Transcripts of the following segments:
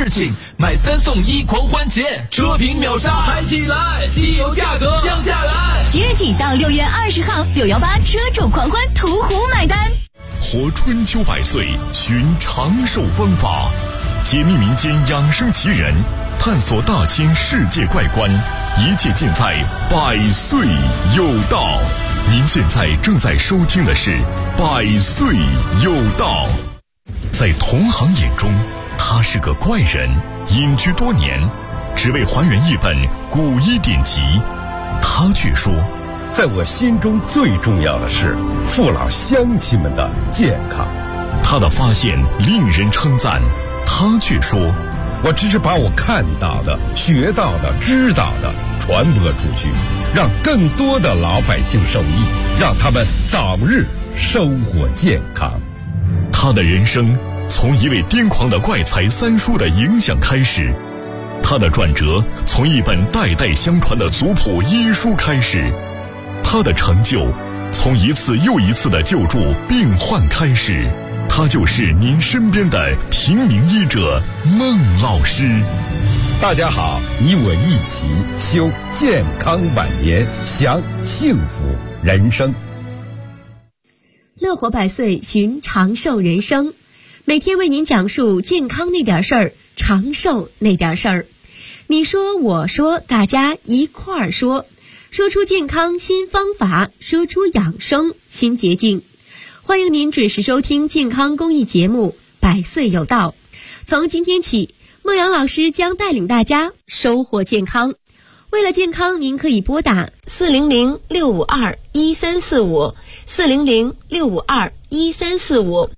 日庆，买3送1狂欢节，车评秒杀，买起来，汽油价格降下来。 即日起到6月20号，618车主狂欢途虎买单。 活春秋百岁，寻长寿方法，解密民间养生奇人，探索大千世界怪观，一切尽在百岁有道。您现在正在收听的是百岁有道。在同行眼中，他是个怪人，隐居多年，只为还原一本古医典籍。他却说， 在我心中最重要的是父老乡亲们的健康。 他的发现令人称赞，他却说， 我只是把我看到的、学到的、知道的传播出去，让更多的老百姓受益，让他们早日收获健康。 他的人生从一位癫狂的怪才三叔的影响开始，他的转折从一本代代相传的族谱医书开始，他的成就从一次又一次的救助病患开始。他就是您身边的平民医者孟老师。 大家好，你我一起修健康晚年，享幸福人生。 乐活百岁，寻长寿人生，每天为您讲述健康那点事儿，长寿那点事儿。你说我说，大家一块儿说，说出健康新方法，说出养生新捷径。欢迎您准时收听健康公益节目《百岁有道》。从今天起，孟阳老师将带领大家收获健康。为了健康，您可以拨打400-652-1345 400-652-1345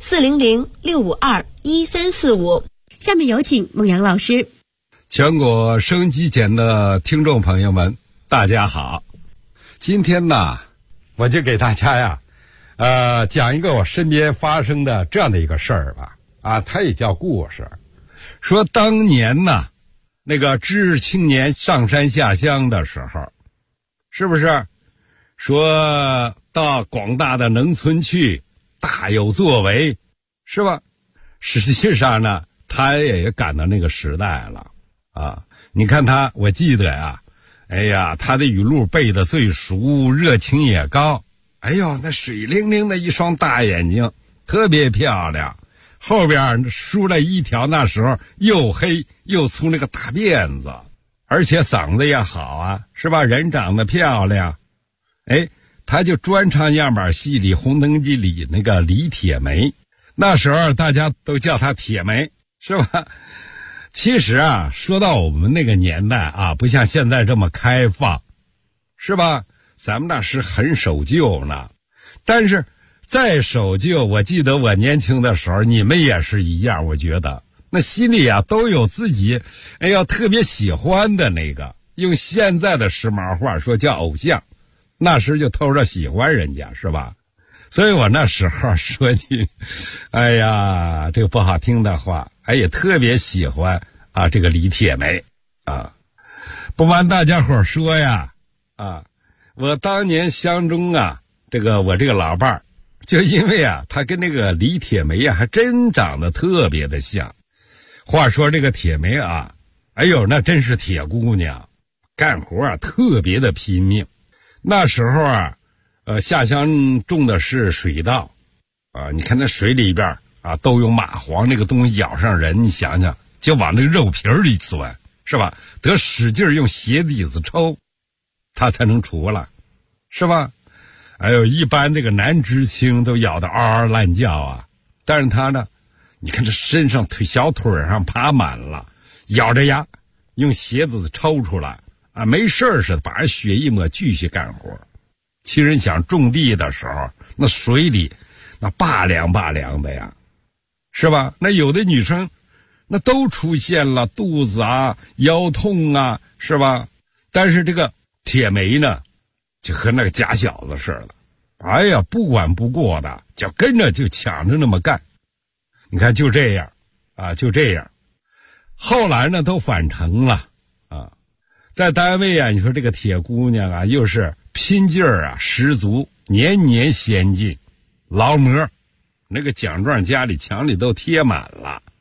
400-652-1345。下面有请孟阳老师。 全国收音机前的听众朋友们，大家好。今天呢，我就给大家讲一个我身边发生的这样的一个事儿吧。它也叫故事。说当年呢，那个知识青年上山下乡的时候，是不是说到广大的农村去大有作为，是吧？实际上呢，他也赶到那个时代了啊！你看他，我记得呀，哎呀，他的语录背得最熟，热情也高。哎呦，那水灵灵的一双大眼睛，特别漂亮。后边梳了一条那时候又黑又粗那个大辫子，而且嗓子也好啊，是吧？人长得漂亮。哎，他就专唱样板戏里红灯记里那个李铁梅，那时候大家都叫他铁梅，是吧？其实啊，说到我们那个年代啊，不像现在这么开放，是吧？咱们那是很守旧呢。但是再守旧，我记得我年轻的时候，你们也是一样，我觉得那心里啊都有自己特别喜欢的那个，用现在的时髦话说叫偶像，那时就偷着喜欢人家，是吧？所以我那时候说句这个不好听的话，也特别喜欢这个李铁梅啊。不瞒大家伙说呀，我当年相中我这个老伴儿，就因为他跟那个李铁梅还真长得特别的像。话说这个铁梅那真是铁姑娘，干活特别的拼命。那时候下乡种的是水稻你看那水里边都有蚂蟥，那个东西咬上人，你想想就往那个肉皮里钻，是吧？得使劲用鞋底子抽，它才能除了，是吧？一般这个男知青都咬得嗷嗷乱叫但是他呢，你看这身上小腿上爬满了，咬着牙用鞋子抽出来没事似的把人血一抹，继续干活。其实想种地的时候，那水里那拔凉拔凉的呀，是吧？那有的女生那都出现了肚子腰痛是吧？但是这个铁梅呢，就和那个假小子似的，不管不顾的，就跟着就抢着那么干。你看就这样就这样。后来呢都返程了在单位你说这个铁姑娘又是拼劲儿十足，年年先进，劳模，那个奖状家里墙里都贴满了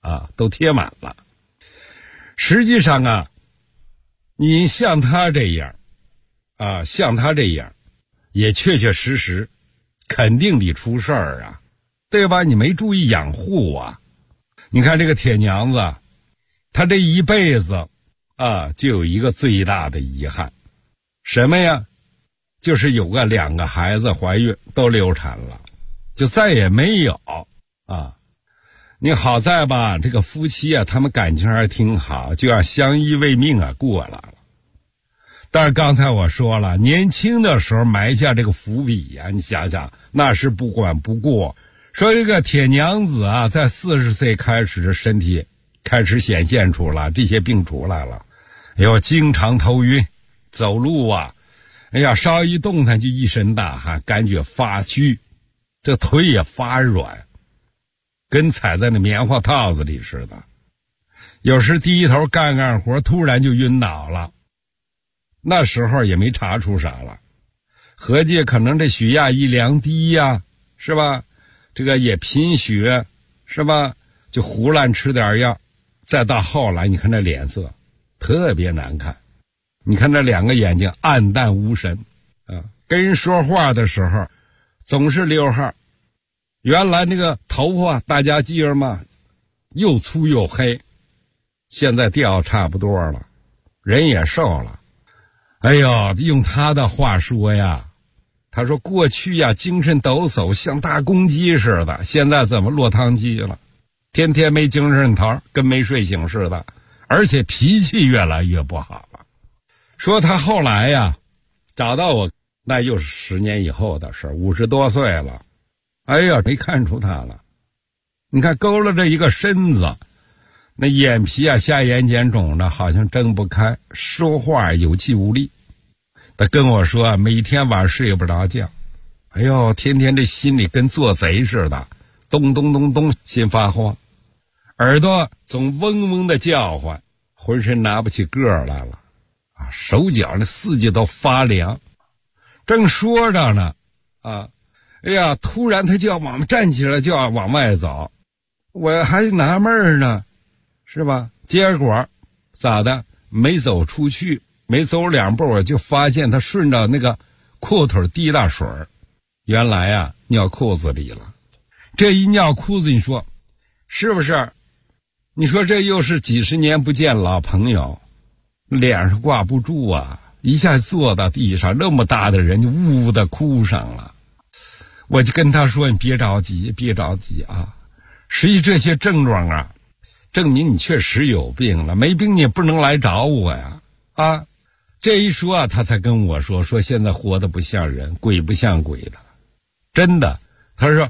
啊，都贴满了。实际上啊，你像他这样啊，像他这样也确确实实肯定得出事儿啊，对吧？你没注意养护啊。你看这个铁娘子，她这一辈子啊，就有一个最大的遗憾，什么呀？就是有个2个孩子怀孕都流产了，就再也没有啊。你好在吧，这个夫妻啊，他们感情还挺好，就要相依为命啊过来了。但是刚才我说了，年轻的时候埋下这个伏笔呀，你想想，那是不管不顾。说这个铁娘子啊，在40岁开始身体开始显现出了这些病出来了，哎呦，经常头晕，走路啊，哎呀，稍一动弹就一身大汗，感觉发虚，这腿也发软，跟踩在那棉花套子里似的。有时低头干活，突然就晕倒了。那时候也没查出啥了，合计可能这血压一量低呀，是吧？这个也贫血，是吧？就胡乱吃点药。再到后来，你看这脸色特别难看，你看这2个眼睛暗淡无神啊，跟人说话的时候总是溜号。原来那个头发大家记着吗？又粗又黑，现在掉差不多了，人也瘦了。哎呦，用他的话说呀，他说过去呀精神抖擞，像大公鸡似的，现在怎么落汤鸡了？天天没精神头，跟没睡醒似的，而且脾气越来越不好了。说他后来呀找到我，那又是10年以后的事，50多岁了。哎呀，没看出他了。你看勾勒着一个身子，那眼皮啊下眼睑肿着，好像睁不开，说话有气无力。他跟我说每天晚上睡不着觉，哎呦，天天这心里跟做贼似的，咚咚咚咚心发慌，耳朵总嗡嗡的叫唤，浑身拿不起个儿来了啊，手脚那四季都发凉。正说着呢啊，哎呀，突然他就要站起来，就要往外走，我还纳闷呢，是吧？结果咋的？没走出去，没走2步，我就发现他顺着那个裤腿滴大水，原来啊尿裤子里了。这一尿裤子，你说是不是？你说这又是几十年不见老朋友，脸上挂不住啊，一下坐到地上，那么大的人就呜呜的哭上了。我就跟他说，你别着急，别着急啊，实际这些症状啊证明你确实有病了，没病你也不能来找我呀啊！这一说啊，他才跟我说现在活得不像人，鬼不像鬼的，真的。他说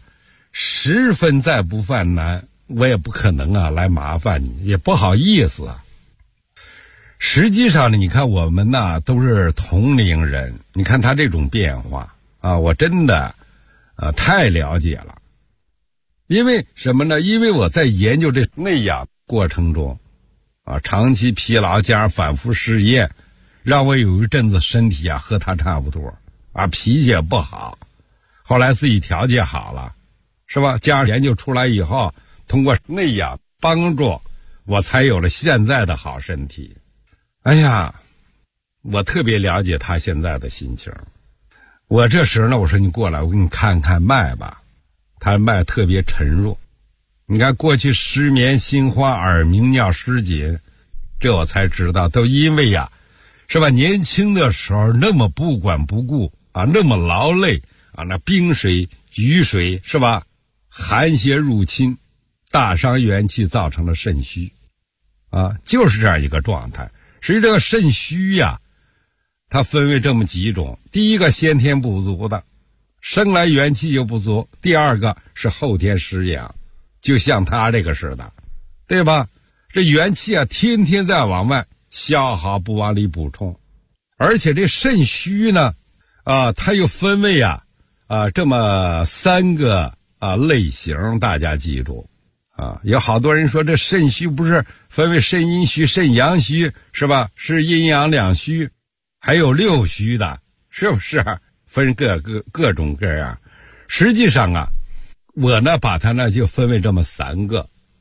10分再不犯难，我也不可能啊来麻烦你，也不好意思啊。实际上呢，你看我们呐都是同龄人，你看他这种变化啊，我真的太了解了。因为什么呢？因为我在研究这内养过程中啊，长期疲劳加上反复试验，让我有一阵子身体啊和他差不多啊，脾气也不好。后来自己调节好了，是吧？加上研究出来以后，通过内养帮助，我才有了现在的好身体。哎呀，我特别了解他现在的心情。我这时呢，我说你过来，我给你看看脉吧。他脉特别沉弱，你看过去失眠、心慌、耳鸣、尿失禁，这我才知道都因为呀，是吧？年轻的时候那么不管不顾啊，那么劳累啊，那冰水、雨水是吧？寒邪入侵，大伤元气，造成了肾虚啊，就是这样一个状态。实际这个肾虚呀，它分为这么几种：第一个先天不足的，生来元气就不足；第二个是后天失养，就像他这个似的，对吧？这元气啊天天在往外消耗，不往里补充。而且这肾虚呢它又分为这么3个类型，大家记住有好多人说这肾虚不是分为肾阴虚、肾阳虚是吧？是阴阳两虚，还有6虚的，是不是？分各种各样。实际上我呢把它呢就分为这么3个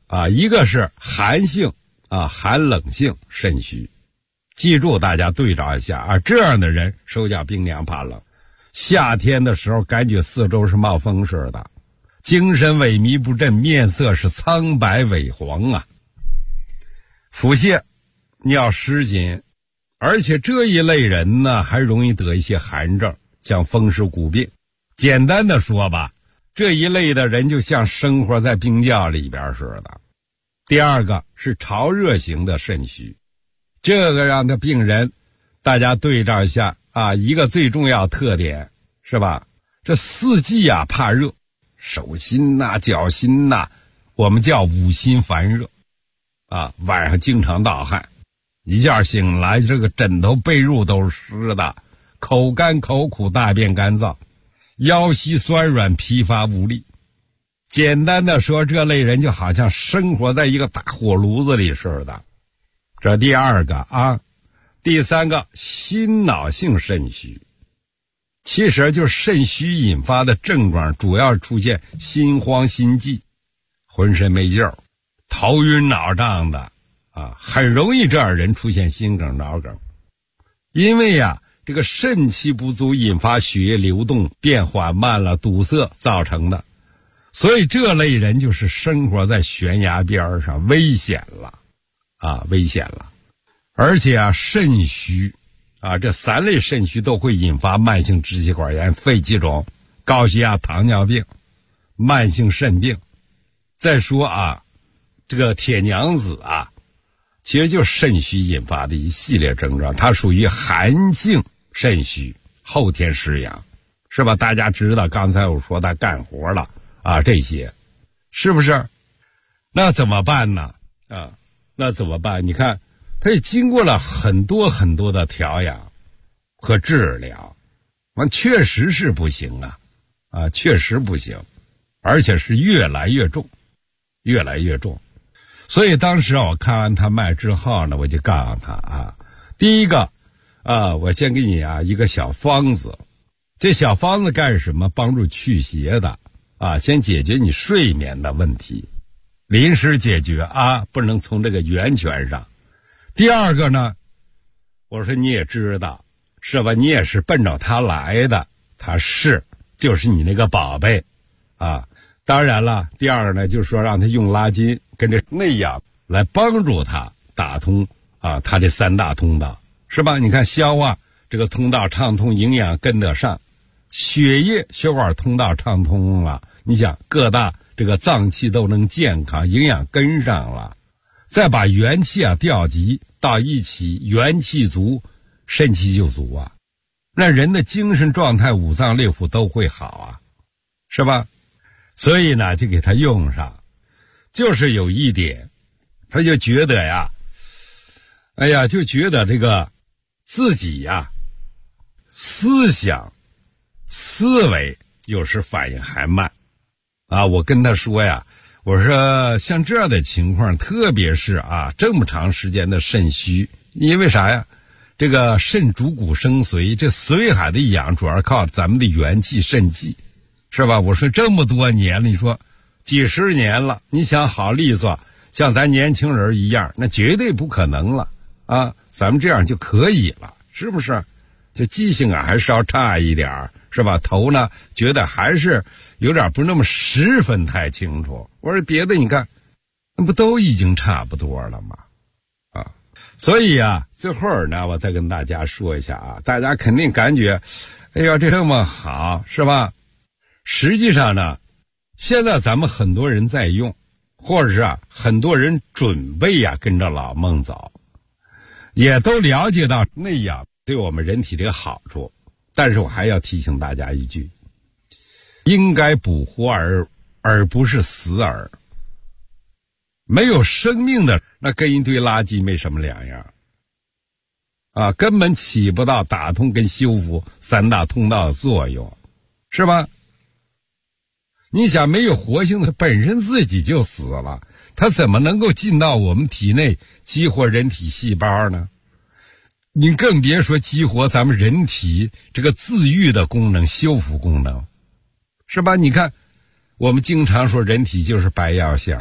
啊，一个是寒性啊，寒冷性肾虚。记住，大家对照一下啊，这样的人手脚冰凉怕冷，夏天的时候感觉四周是冒风似的，精神萎靡不振，面色是苍白萎黄啊。腹泻、尿失禁，而且这一类人呢，还容易得一些寒症，像风湿骨病。简单的说吧，这一类的人就像生活在冰窖里边似的。第二个是潮热型的肾虚，这个样的病人，大家对照一下啊，一个最重要特点是吧？这四季啊怕热，手心呐、脚心呐，我们叫五心烦热啊，晚上经常盗汗，一觉醒来这个枕头被褥都是湿的，口干口苦，大便干燥，腰膝酸软，疲乏无力。简单的说，这类人就好像生活在一个大火炉子里似的。这第二个啊。第三个，心脑性肾虚，其实就是肾虚引发的症状，主要出现心慌心悸，浑身没劲儿，头晕脑胀的啊，很容易这样人出现心梗脑梗。因为呀，这个肾气不足引发血液流动变缓慢了，堵塞造成的。所以这类人就是生活在悬崖边上，危险了啊，危险了。而且啊，肾虚啊，这三类肾虚都会引发慢性支气管炎、肺气肿、高血压、糖尿病、慢性肾病。再说啊，这个铁娘子啊，其实就是肾虚引发的一系列症状，它属于寒性肾虚，后天失养，是吧？大家知道刚才我说他干活了啊，这些是不是？那怎么办呢？啊，那怎么办？你看他也经过了很多很多的调养和治疗，确实是不行啊，确实不行，而且是越来越重，越来越重。所以当时我看完他脉之后呢，我就告诉他啊，第一个啊，我先给你啊一个小方子，这小方子干什么？帮助祛邪的啊，先解决你睡眠的问题，临时解决啊，不能从这个源泉上。第二个呢，我说你也知道是吧，你也是奔着他来的，他就是你那个宝贝啊。当然了，第二个呢，就是说让他用拉筋跟这内养来帮助他打通啊，他这三大通道是吧？你看消化这个通道畅通，营养跟得上，血液血管通道畅通了，你想各大这个脏器都能健康，营养跟上了，再把元气啊调集到一起，元气足，肾气就足啊，那人的精神状态、五脏六腑都会好啊，是吧？所以呢，就给他用上。就是有一点，他就觉得呀，哎呀，就觉得这个自己呀，思想、思维有时反应还慢啊。我跟他说呀，我说像这样的情况，特别是啊这么长时间的肾虚，因为啥呀？这个肾主骨生髓，这髓海的养主要靠咱们的元气肾气，是吧？我说这么多年了，你说几十年了，你想好利索像咱年轻人一样，那绝对不可能了啊！咱们这样就可以了，是不是？就记性啊还稍差一点，是吧？头呢觉得还是有点不那么十分太清楚。我说别的你看那不都已经差不多了吗？啊，所以啊最后呢我再跟大家说一下啊，大家肯定感觉哎呀这么好，是吧？实际上呢，现在咱们很多人在用，或者是啊很多人准备呀跟着老孟走，也都了解到内养对我们人体这个好处。但是我还要提醒大家一句，应该补活而不是死饵。没有生命的那跟一堆垃圾没什么两样啊，根本起不到打通跟修复三大通道的作用，是吧？你想没有活性的本身自己就死了，它怎么能够进到我们体内激活人体细胞呢？你更别说激活咱们人体这个自愈的功能、修复功能，是吧？你看我们经常说人体就是白药箱，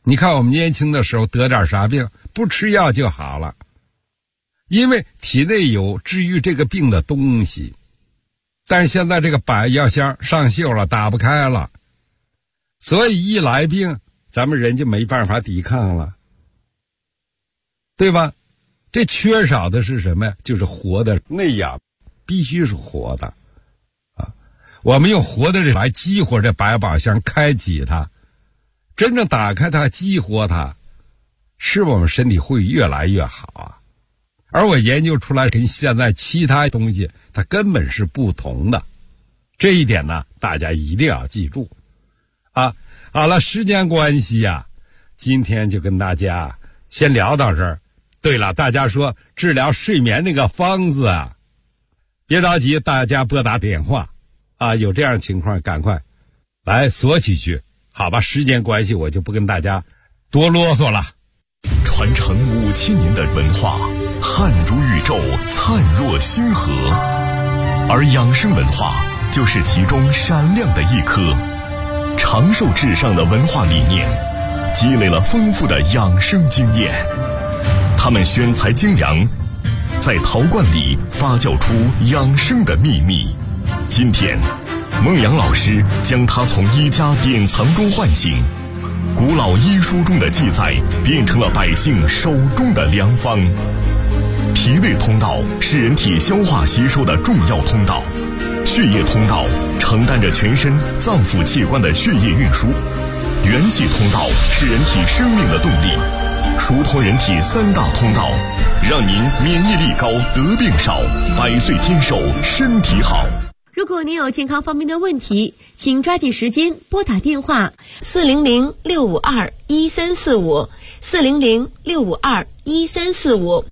你看我们年轻的时候得点啥病，不吃药就好了，因为体内有治愈这个病的东西。但是现在这个百药箱上锈了，打不开了，所以一来病，咱们人就没办法抵抗了，对吧？这缺少的是什么呀？就是活的内养，必须是活的啊！我们用活的来激活这百宝箱，开启它，真正打开它，激活它，使我们身体会越来越好啊！而我研究出来跟现在其他东西它根本是不同的，这一点呢大家一定要记住啊。好了，时间关系啊，今天就跟大家先聊到这儿。对了，大家说治疗睡眠那个方子啊，别着急，大家拨打电话啊，有这样情况赶快来索取去，好吧？时间关系我就不跟大家多啰嗦了。 传承5000年的文化，汉如宇宙，灿若星河，而养生文化就是其中闪亮的一颗。长寿至上的文化理念，积累了丰富的养生经验。他们选材精良，在陶罐里发酵出养生的秘密。今天，孟阳老师将它从医家典藏中唤醒，古老医书中的记载变成了百姓手中的良方。脾胃通道是人体消化吸收的重要通道，血液通道承担着全身脏腑器官的血液运输，元气通道是人体生命的动力。疏通人体3大通道，让您免疫力高，得病少，100岁天寿，身体好。 如果您有健康方面的问题，请抓紧时间拨打电话400-652-1345 400-652-1345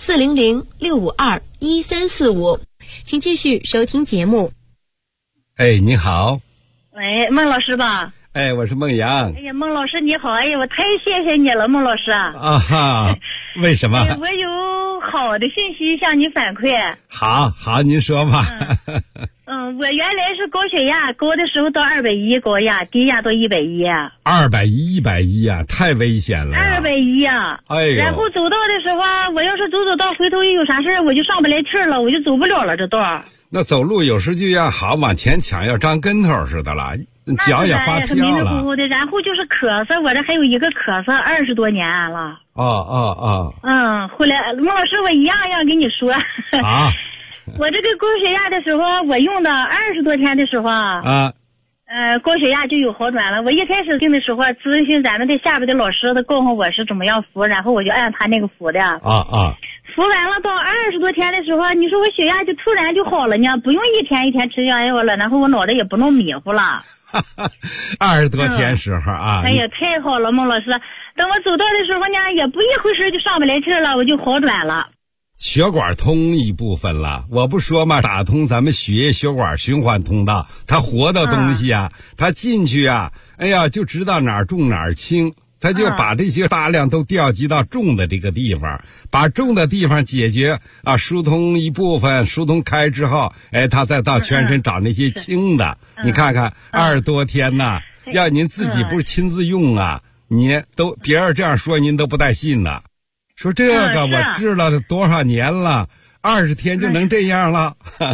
400-652-1345，请继续收听节目。 哎，你好。 喂，孟老师吧？ 哎，我是孟阳。 哎呀，孟老师你好！哎呀，我太谢谢你了，孟老师啊！ 啊哈，为什么？ 我有好的信息向你反馈。 好，您说吧。 我原来是高血压，高的时候到210高压，低压到110。 210、110啊，太危险了。 210啊！ 哎呦。 然后走道的时候啊，我要是走道，回头一有啥事我就上不来气了，我就走不了了这道。 那走路有时就要好往前抢，要张跟头似的了。脚也发飘了， 迷迷糊糊的，然后就是咳嗽，我这还有一个咳嗽20多年了。后来孟老师，我一样给你说。 好， 我这个高血压的时候，我用的20多天的时候高血压就有好转了。我一开始定的时候咨询咱们的下边的老师，他告诉我是怎么样服，然后我就按他那个服的。服完了到20多天的时候，你说我血压就突然就好了呢，不用一天一天吃药了，然后我脑袋也不弄迷糊了。 20多天时候啊， 哎呀，太好了，孟老师。等我走道的时候呢，也不一会儿就上不来气了，我就好转了。 血管通一部分了，我不说嘛，打通咱们血液血管循环通道，它活的东西啊，它进去啊，哎呀，就知道哪儿重哪儿轻。他就把这些大量都调集到重的这个地方，把重的地方解决啊，疏通一部分，疏通开之后，哎，他再到全身找那些轻的。你看看20多天呐，要您自己不是亲自用啊，你都别人这样说您都不带信的。说这个我治了多少年了，20天就能这样了。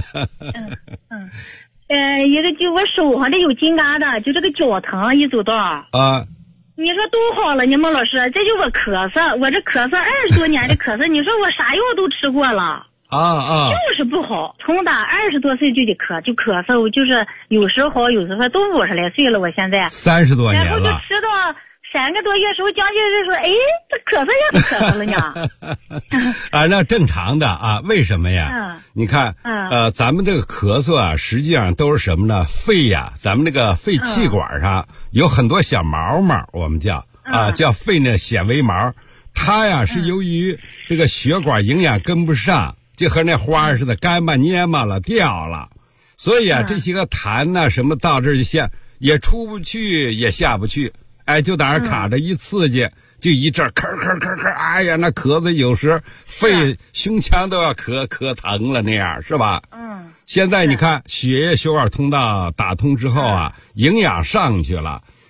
一个就我手上这有筋疙瘩，就这个脚疼，一走道啊。你说多好了，你孟老师，这就我咳嗽，我这咳嗽20多年的咳嗽，你说我啥药都吃过了就是不好。从打20多岁就得咳嗽，就是有时好，有时候都50来岁了，我现在 30多年了， 然后就吃到3个多月时候，将近是说，哎，这咳嗽也不咳嗽了呢。 那正常的啊，为什么呀？你看，咱们这个咳嗽啊，实际上都是什么呢？肺呀，咱们这个肺气管上有很多小毛毛，我们叫叫肺呢纤维毛，它呀是由于这个血管营养跟不上，就和那花似的干巴蔫巴了掉了，所以啊，这些个痰呐什么到这儿就也出不去，也下不去。哎，就在那卡着，一刺激就一阵咳咳咳咳，哎呀，那咳子有时肺胸腔都要咳疼了，那样是吧？现在你看血液血管通道打通之后啊，营养上去了，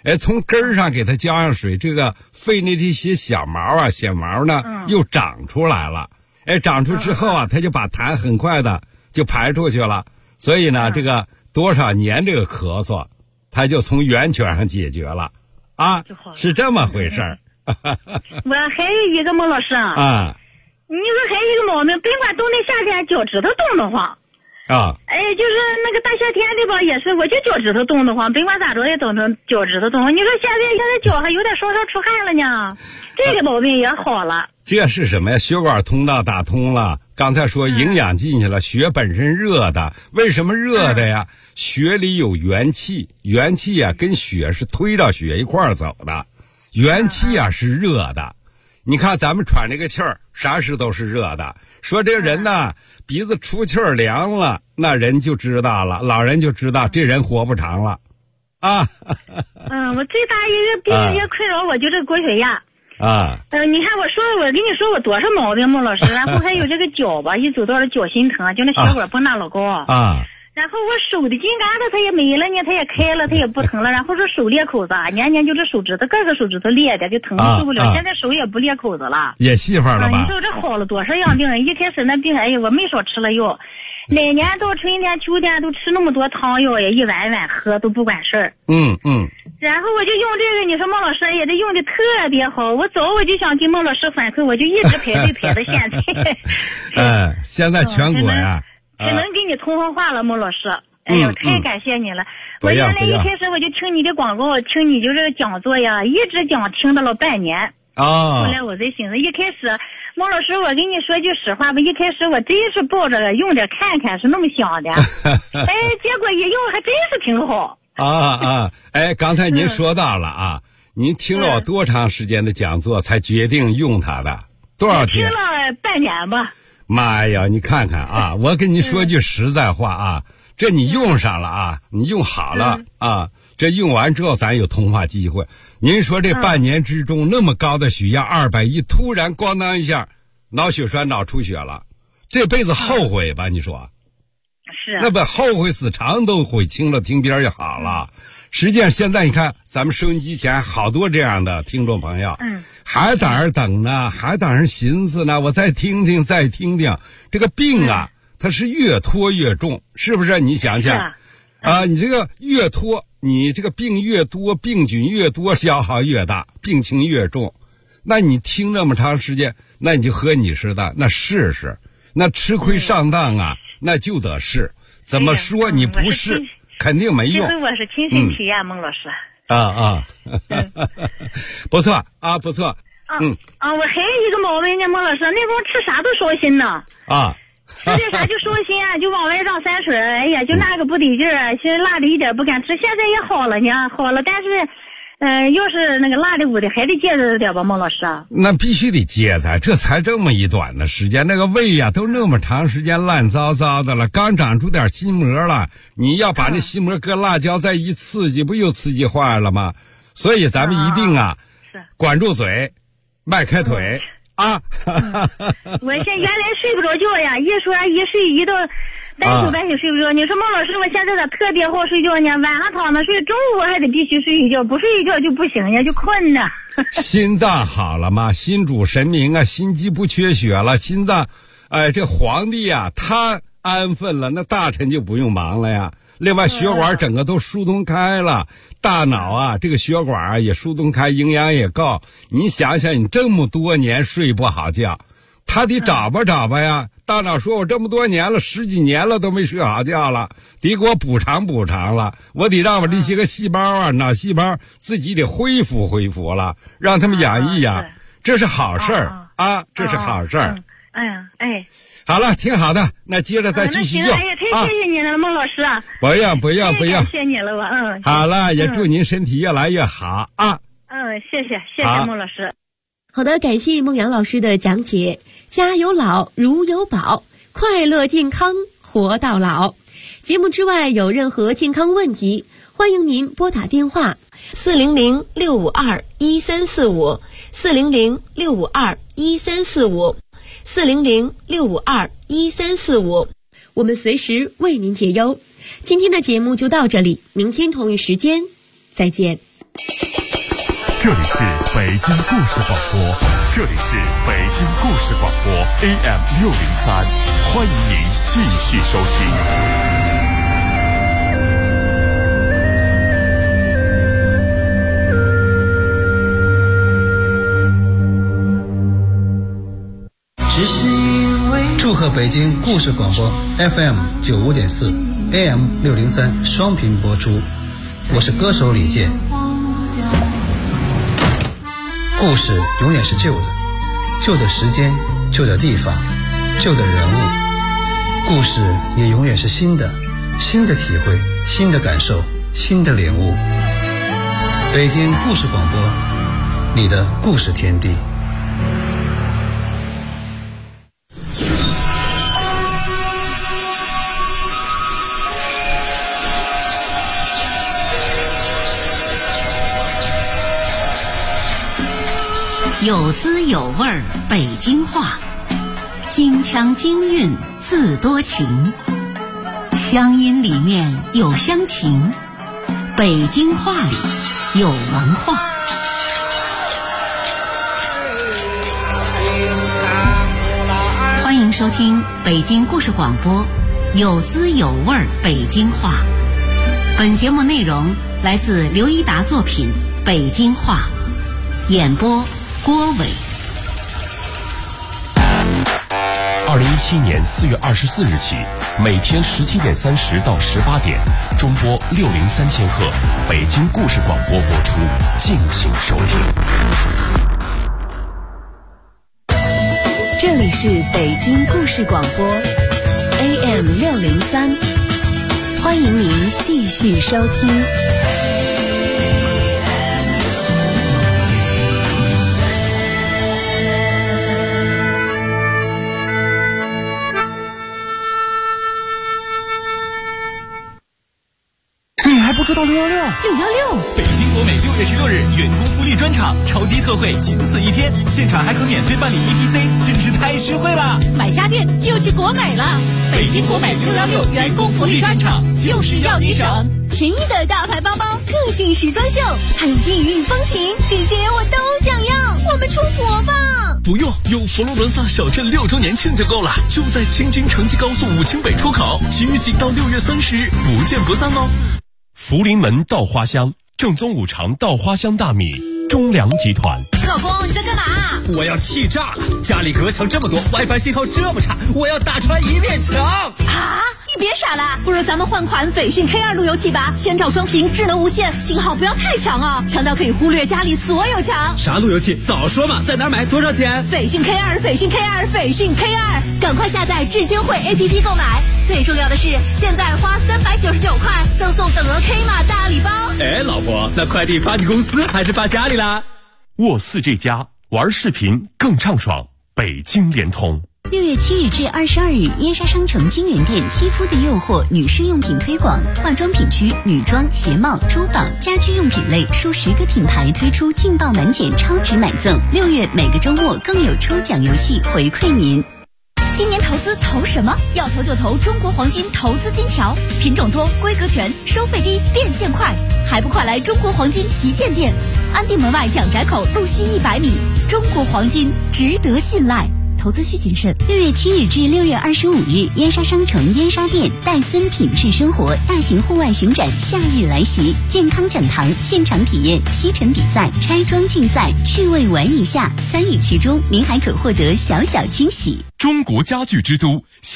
从根儿上给它浇上水，这个肺内这些小毛啊、小毛呢，又长出来了。长出之后啊，它就把痰很快的就排出去了。所以呢，这个多少年这个咳嗽，它就从源泉上解决了，啊，是这么回事儿。 我还有一个孟老师啊，你说还有一个毛病，甭管冬天夏天脚趾头冻得慌。就是那个大夏天的吧，也是，我就脚趾头冻得慌，甭管咋着也冻成脚趾头冻。你说现在脚还有点稍稍出汗了呢，这个毛病也好了。 这是什么呀？血管通道打通了。刚才说营养进去了，血本身热的，为什么热的呀？血里有元气，元气啊跟血是推着血一块儿走的，元气啊是热的。你看咱们喘这个气儿，啥时都是热的。说这个人呢，鼻子出气儿凉了，那人就知道了，老人就知道这人活不长了，啊。 我最大一个病也困扰我就这高血压。你看我跟你说我多少毛病，孟老师，然后还有这个脚吧，一走道的脚心疼，就那血管蹦大老高然后我手的筋疙瘩它也没了呢，它也开了，它也不疼了。然后说手裂口子，年年就这手指头各个手指头裂的，就疼的受不了。现在手也不裂口子了， 也细法了吧？ 你说这好了多少样病？一开始那病，我没少吃了药，哪年到春天秋天都吃那么多汤药呀，一碗碗喝都不管事儿。然后我就用这个，你说孟老师也得用的特别好。我就想给孟老师反馈，我就一直排队排到现在。 现在全国呀。 只能给你通风化了，孟老师。太感谢你了。我原来一开始我就听你的广告，听你就是讲座呀，一直讲听到了半年。后来我在寻思，一开始孟老师，我跟你说句实话吧，一开始我真是抱着用着看看是那么想的。结果一用还真是挺好。 刚才您说到了啊，您听了我多长时间的讲座才决定用它的？多少天？ 听了半年吧。 妈呀，你看看啊，我跟你说句实在话啊，这你用上了啊，你用好了啊，这用完之后咱有通话机会。您说这半年之中那么高的血压210，突然咣当一下脑血栓脑出血了，这辈子后悔吧？你说是？ 那不后悔死肠都悔青了，听边就好了。实际上现在你看咱们收音机前好多这样的听众朋友，还在那儿等呢，还在那儿寻思呢，我再听听再听听。这个病啊，它是越拖越重，是不是？你想想你这个越拖，你这个病越多，病菌越多，消耗越大，病情越重。那你听那么长时间，那你就和你似的，那试试，那吃亏上当啊，那就得试。怎么说你不试肯定没用。 其实我是亲身体验，孟老师。 不错啊，不错。 我还有一个毛病呢，孟老师，那会儿吃啥都烧心呢。吃点啥就烧心啊，就往外让三水，就那个不得劲儿，现在辣的一点不敢吃。现在也好了呢，好了，但是要是那个辣的、捂的，还得戒着点吧，孟老师。 那必须得戒噻，这才这么一短的时间，那个胃呀都那么长时间烂糟糟的了，刚长出点心膜了，你要把那心膜搁辣椒再一刺激，不又刺激坏了吗？所以咱们一定管住嘴，迈开腿。 我现原来睡不着觉呀，一说一睡一到半宿睡不着。你说孟老师，我现在咋特别好睡觉呢？晚上躺着睡，中午还得必须睡一觉，不睡一觉就不行呀，就困呢。 心脏好了吗？心主神明啊，心肌不缺血了，心脏，这皇帝啊，他安分了，那大臣就不用忙了呀。另外血管整个都疏通开了，大脑啊这个血管也疏通开，营养也够。你想想，你这么多年睡不好觉，他得找吧呀。大脑说我这么多年了，10几年了都没睡好觉了，得给我补偿了。我得让我这些个细胞脑细胞自己得恢复了，让他们养一养，这是好事儿这是好事儿。好了，挺好的，那接着再继续用。 太谢谢你了，孟老师。 不用， 感谢你了吧。 好了，也祝您身体越来越好啊。 谢谢孟老师。 好的，感谢孟阳老师的讲解。家有老，如有宝，快乐健康活到老。节目之外有任何健康问题，欢迎您拨打电话400-652-1345 400-652-1345 400-652-1345，我们随时为您解忧。今天的节目就到这里，明天同一时间再见。 这里是北京故事广播，这里是北京故事广播 AM603，欢迎您继续收听。 祝贺北京故事广播 FM95.4 AM603 双频播出，我是歌手李健。故事永远是旧的，旧的时间，旧的地方，旧的人物。故事也永远是新的，新的体会，新的感受，新的领悟。北京故事广播，你的故事天地。 有滋有味儿北京话，京腔京韵字多情，乡音里面有乡情，北京话里有文化。欢迎收听北京故事广播，有滋有味儿北京话。本节目内容来自刘一达作品《北京话》，演播郭伟。 2017年4月24日起，每天17点30到18点，中波603千赫，北京故事广播播出，敬请收听。 这里是北京故事广播 AM603，欢迎您继续收听。 不知道616， 北京国美6月16日员工福利专场，超低特惠，仅此一天，现场还可免费办理 ETC， 真是太实惠了！ 买家电就去国美了。 北京国美616员工福利专场，就是要你省。 便宜的大牌包包，个性时装秀，还有异域风情，这些我都想要。我们出国吧！ 不用，有佛罗伦萨小镇6周年庆就够了，就在京津城际高速武清北出口，即日起到6月30日，不见不散哦。 福临门稻花香，正宗五常稻花香大米，中粮集团。 老公，你在干嘛？ 我要气炸了！家里隔墙这么多 ，WiFi 信号这么差，我要打穿一面墙！ 啊！你别傻了，不如咱们换款斐讯 K2 路由器吧，千兆双屏，智能无线，信号不要太强啊，强到可以忽略家里所有墙。 啥路由器？早说嘛！在哪儿买？多少钱？ 斐讯 K2， 斐讯 K2， 斐讯 K2， 赶快下载智金汇 APP 购买。最重要的是，现在花399块赠送等额 K 码大礼包。 哎，老婆，那快递发你公司还是发家里啦？ 沃4这家玩视频更畅爽，北京联通。 6月7日至22日，燕莎商城金源店肌肤的诱惑女士用品推广，化妆品区女装、鞋帽、珠宝、家居用品类数10个品牌推出劲爆满减超值买赠。6月每个周末更有抽奖游戏回馈您。 今年投资投什么？要投就投中国黄金投资金条，品种多，规格全，收费低，变现快，还不快来中国黄金旗舰店，安定门外蒋宅口路西100米，中国黄金值得信赖。投资需谨慎。 6月7日至6月25日，燕莎商城燕莎店戴森品质生活大型户外巡展夏日来袭，健康讲堂现场体验吸尘比赛、拆装竞赛，趣味玩一下，参与其中您还可获得小小惊喜。 中国家具之都